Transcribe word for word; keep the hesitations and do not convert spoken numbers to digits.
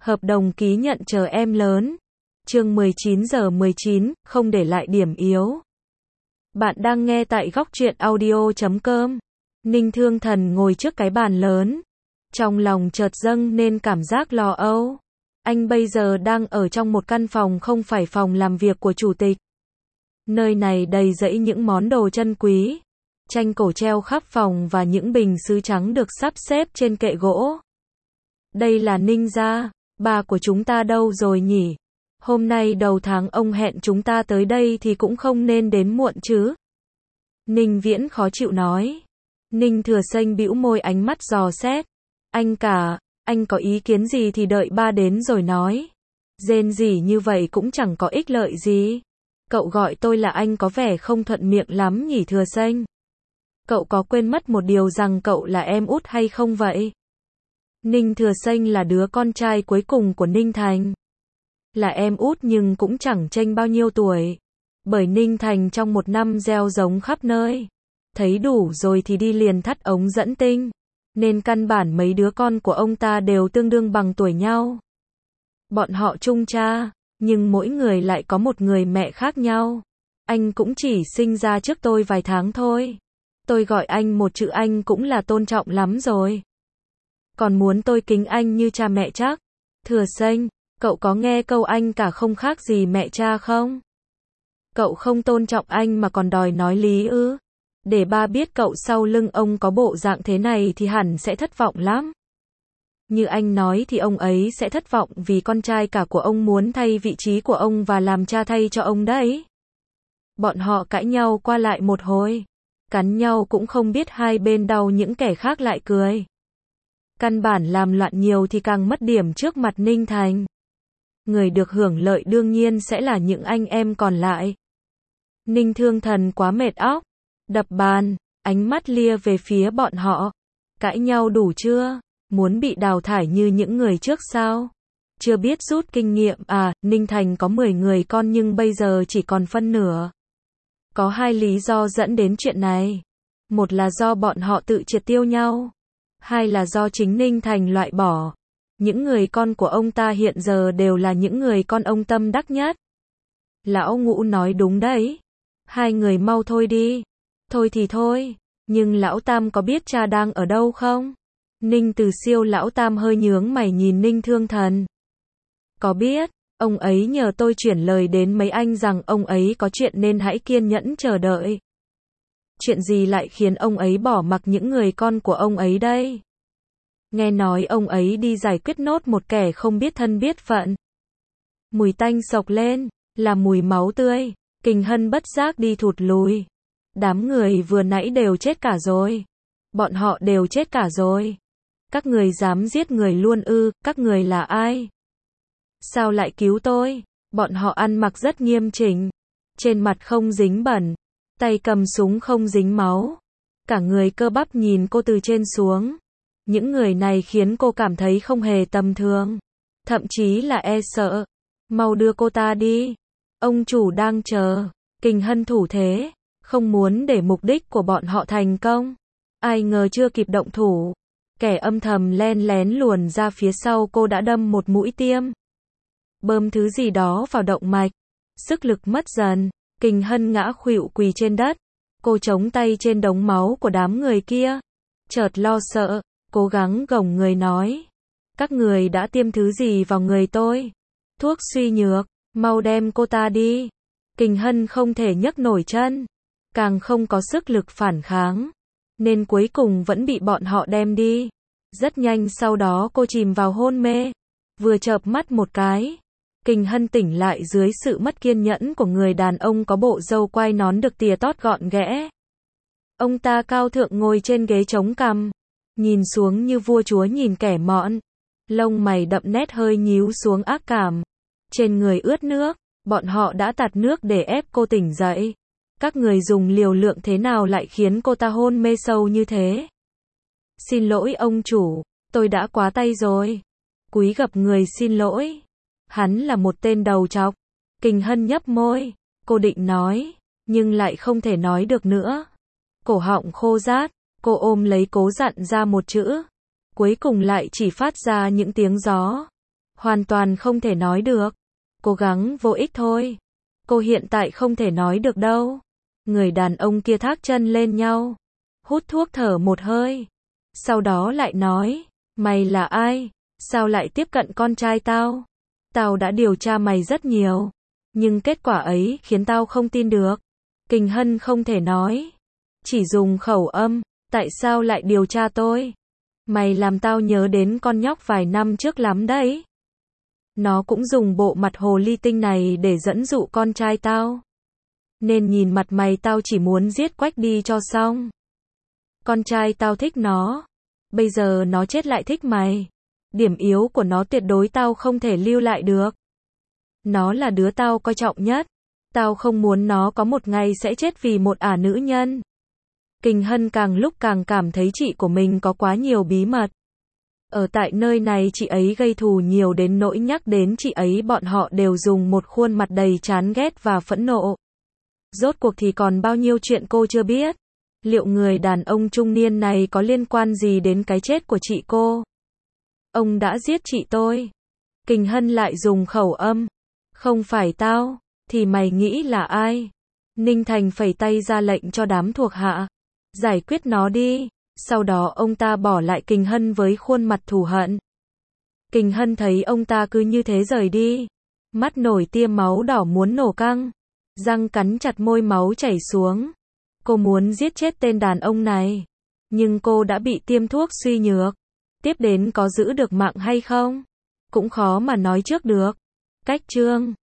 Hợp đồng ký nhận chờ em lớn. Chương mười chín giờ mười chín, không để lại điểm yếu. Bạn đang nghe tại góc truyện audio chấm com. Ninh Thương Thần ngồi trước cái bàn lớn. Trong lòng chợt dâng nên cảm giác lo âu. Anh bây giờ đang ở trong một căn phòng không phải phòng làm việc của chủ tịch. Nơi này đầy rẫy những món đồ chân quý. Tranh cổ treo khắp phòng và những bình sứ trắng được sắp xếp trên kệ gỗ. Đây là Ninh gia, bà của chúng ta đâu rồi nhỉ? Hôm nay đầu tháng ông hẹn chúng ta tới đây thì cũng không nên đến muộn chứ. Ninh Viễn khó chịu nói. Ninh Thừa Sênh bĩu môi ánh mắt dò xét. Anh cả, anh có ý kiến gì thì đợi ba đến rồi nói. Rên rỉ như vậy cũng chẳng có ích lợi gì. Cậu gọi tôi là anh có vẻ không thuận miệng lắm nhỉ Thừa Sênh. Cậu có quên mất một điều rằng cậu là em út hay không vậy? Ninh Thừa Sênh là đứa con trai cuối cùng của Ninh Thành. Là em út nhưng cũng chẳng chênh bao nhiêu tuổi. Bởi Ninh Thành trong một năm gieo giống khắp nơi. Thấy đủ rồi thì đi liền thắt ống dẫn tinh. Nên căn bản mấy đứa con của ông ta đều tương đương bằng tuổi nhau. Bọn họ chung cha, nhưng mỗi người lại có một người mẹ khác nhau. Anh cũng chỉ sinh ra trước tôi vài tháng thôi. Tôi gọi anh một chữ anh cũng là tôn trọng lắm rồi. Còn muốn tôi kính anh như cha mẹ chắc. Thừa Sênh, cậu có nghe câu anh cả không khác gì mẹ cha không? Cậu không tôn trọng anh mà còn đòi nói lý ư? Để ba biết cậu sau lưng ông có bộ dạng thế này thì hẳn sẽ thất vọng lắm. Như anh nói thì ông ấy sẽ thất vọng vì con trai cả của ông muốn thay vị trí của ông và làm cha thay cho ông đấy. Bọn họ cãi nhau qua lại một hồi. Cắn nhau cũng không biết hai bên đau những kẻ khác lại cười. Căn bản làm loạn nhiều thì càng mất điểm trước mặt Ninh Thành. Người được hưởng lợi đương nhiên sẽ là những anh em còn lại. Ninh Thương Thần quá mệt óc. Đập bàn, ánh mắt lia về phía bọn họ. Cãi nhau đủ chưa? Muốn bị đào thải như những người trước sao? Chưa biết rút kinh nghiệm à? Ninh Thành có mười người con nhưng bây giờ chỉ còn phân nửa. Có hai lý do dẫn đến chuyện này. Một là do bọn họ tự triệt tiêu nhau. Hai là do chính Ninh Thành loại bỏ. Những người con của ông ta hiện giờ đều là những người con ông tâm đắc nhất. Lão Ngũ nói đúng đấy. Hai người mau thôi đi. Thôi thì thôi. Nhưng Lão Tam có biết cha đang ở đâu không? Ninh Từ Siêu Lão Tam hơi nhướng mày nhìn Ninh Thương Thần. Có biết. Ông ấy nhờ tôi chuyển lời đến mấy anh rằng ông ấy có chuyện nên hãy kiên nhẫn chờ đợi. Chuyện gì lại khiến ông ấy bỏ mặc những người con của ông ấy đây? Nghe nói ông ấy đi giải quyết nốt một kẻ không biết thân biết phận. Mùi tanh sộc lên, là mùi máu tươi. Kình Hân bất giác đi thụt lùi. Đám người vừa nãy đều chết cả rồi. Bọn họ đều chết cả rồi. Các người dám giết người luôn ư? Các người là ai? Sao lại cứu tôi? Bọn họ ăn mặc rất nghiêm chỉnh. Trên mặt không dính bẩn. Tay cầm súng không dính máu. Cả người cơ bắp nhìn cô từ trên xuống. Những người này khiến cô cảm thấy không hề tầm thường. Thậm chí là e sợ. Mau đưa cô ta đi. Ông chủ đang chờ. Kình Hân thủ thế. Không muốn để mục đích của bọn họ thành công. Ai ngờ chưa kịp động thủ. Kẻ âm thầm len lén luồn ra phía sau cô đã đâm một mũi tiêm. Bơm thứ gì đó vào động mạch. Sức lực mất dần. Kình Hân ngã khuỵu quỳ trên đất. Cô chống tay trên đống máu của đám người kia. Chợt lo sợ. Cố gắng gồng người nói. Các người đã tiêm thứ gì vào người tôi? Thuốc suy nhược. Mau đem cô ta đi. Kình Hân không thể nhấc nổi chân. Càng không có sức lực phản kháng. Nên cuối cùng vẫn bị bọn họ đem đi. Rất nhanh sau đó cô chìm vào hôn mê. Vừa chợp mắt một cái. Kình Hân tỉnh lại dưới sự mất kiên nhẫn của người đàn ông có bộ râu quai nón được tỉa tót gọn ghẽ. Ông ta cao thượng ngồi trên ghế chống cằm. Nhìn xuống như vua chúa nhìn kẻ mọn. Lông mày đậm nét hơi nhíu xuống ác cảm. Trên người ướt nước. Bọn họ đã tạt nước để ép cô tỉnh dậy. Các người dùng liều lượng thế nào lại khiến cô ta hôn mê sâu như thế? Xin lỗi ông chủ. Tôi đã quá tay rồi. Cúi gập người xin lỗi. Hắn là một tên đầu trọc. Kình Hân nhấp môi. Cô định nói. Nhưng lại không thể nói được nữa. Cổ họng khô rát. Cô ôm lấy cố dặn ra một chữ. Cuối cùng lại chỉ phát ra những tiếng gió. Hoàn toàn không thể nói được. Cố gắng vô ích thôi. Cô hiện tại không thể nói được đâu. Người đàn ông kia thác chân lên nhau. Hút thuốc thở một hơi. Sau đó lại nói. Mày là ai? Sao lại tiếp cận con trai tao? Tao đã điều tra mày rất nhiều. Nhưng kết quả ấy khiến tao không tin được. Kình Hân không thể nói. Chỉ dùng khẩu âm. Tại sao lại điều tra tôi? Mày làm tao nhớ đến con nhóc vài năm trước lắm đấy. Nó cũng dùng bộ mặt hồ ly tinh này để dẫn dụ con trai tao. Nên nhìn mặt mày tao chỉ muốn giết Quách đi cho xong. Con trai tao thích nó. Bây giờ nó chết lại thích mày. Điểm yếu của nó tuyệt đối tao không thể lưu lại được. Nó là đứa tao coi trọng nhất. Tao không muốn nó có một ngày sẽ chết vì một ả nữ nhân. Kình Hân càng lúc càng cảm thấy chị của mình có quá nhiều bí mật. Ở tại nơi này chị ấy gây thù nhiều đến nỗi nhắc đến chị ấy bọn họ đều dùng một khuôn mặt đầy chán ghét và phẫn nộ. Rốt cuộc thì còn bao nhiêu chuyện cô chưa biết. Liệu người đàn ông trung niên này có liên quan gì đến cái chết của chị cô? Ông đã giết chị tôi. Kình Hân lại dùng khẩu âm. Không phải tao, thì mày nghĩ là ai? Ninh Thành phẩy tay ra lệnh cho đám thuộc hạ. Giải quyết nó đi. Sau đó ông ta bỏ lại Kình Hân với khuôn mặt thù hận. Kình Hân thấy ông ta cứ như thế rời đi. Mắt nổi tia máu đỏ muốn nổ căng. Răng cắn chặt môi máu chảy xuống. Cô muốn giết chết tên đàn ông này. Nhưng cô đã bị tiêm thuốc suy nhược. Tiếp đến có giữ được mạng hay không? Cũng khó mà nói trước được. Cách chương